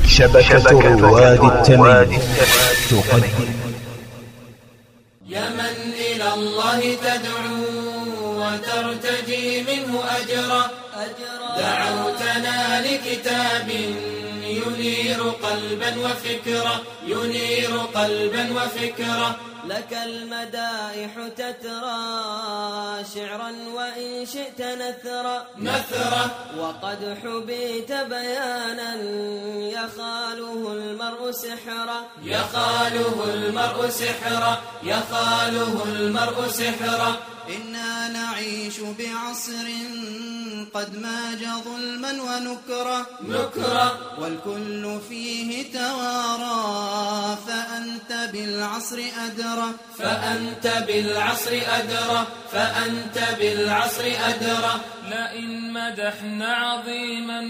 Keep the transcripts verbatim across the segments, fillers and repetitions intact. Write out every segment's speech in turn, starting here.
شبكة رواد التمييز تقدم. يا من إلى الله تدعو وترتجي منه أجرا، دعوتنا لكتاب ينير قلبا وفكرا، ينير قلبا وفكرا. لك المدائح تترى شعرا وإن شئت نثرا، نثرا. وقد حبيت بيانا يخاله المرء سحرا، يخاله المرء سحرا، يخاله المرء سحرا. إنا نعيش بعصر قد ماج ظلما ونكرا، نكرا. والكل فيه توارى فأنت بالعصر أدرى، فأنت بالعصر أدرى، فأنت بالعصر أدرى. لئن مدحنا عظيما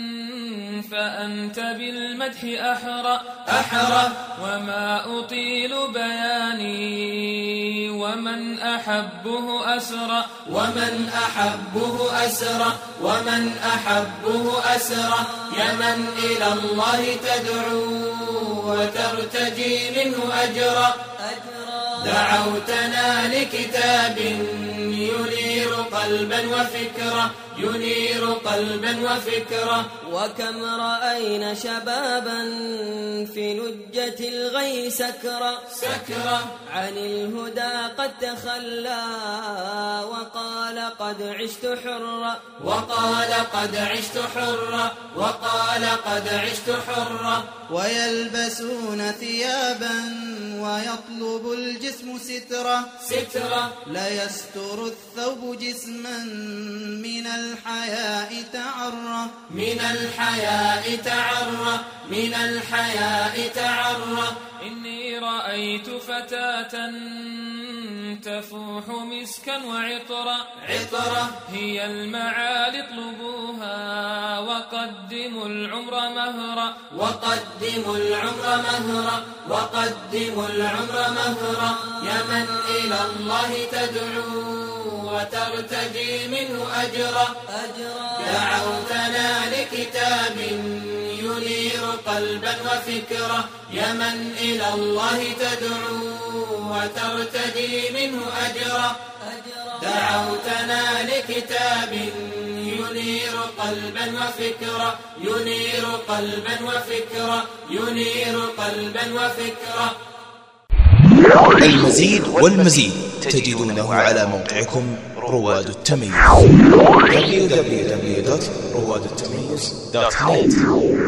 فأنت بالمدح أحرى، أحرى. وما أطيل بياني ومن أحبه أسرى، ومن أحبه أسرى، ومن أحبه أسرى. يا من إلى الله تدعو وترتجي منه أجرا، دعوتنا لكتاب ينير قلبا وفكرا، ينير قلبا وفكرا. وكم رأينا شبابا في لجة الغي سكرا، سكرا. عن الهدى قد تخلى وقال قد عشت حرا، وقال قد عشت حرا، وقال قد عشت حرا. ويلبسون ثيابا ويطلب الجسم سترا، سترا. لا يستر الثوب جسما من الحياء تعرى، من الحياء تعرى، من الحياء تعرى. إني رأيت فتاة تفوح مسكا وعطرا، عطرا. هي المعالي اطلبوها وقدموا العمر مهرا، وقدموا العمر مهرا، وقدموا العمر مهرا. يا من إلى الله تدعو وترتجي منه أجرا، دعوتنا لكتاب ينير قلبا وفكرا. يا من إلى الله تدعو وترتجي منه أجرا، دعوتنا لكتاب ينير قلبا وفكرا، ينير قلبا وفكرا، ينير قلبا وفكرا. المزيد والمزيد تجدونه على موقعكم رواد التمييز دبليو دبليو دبليو دوت رواد التمييز دوت نت.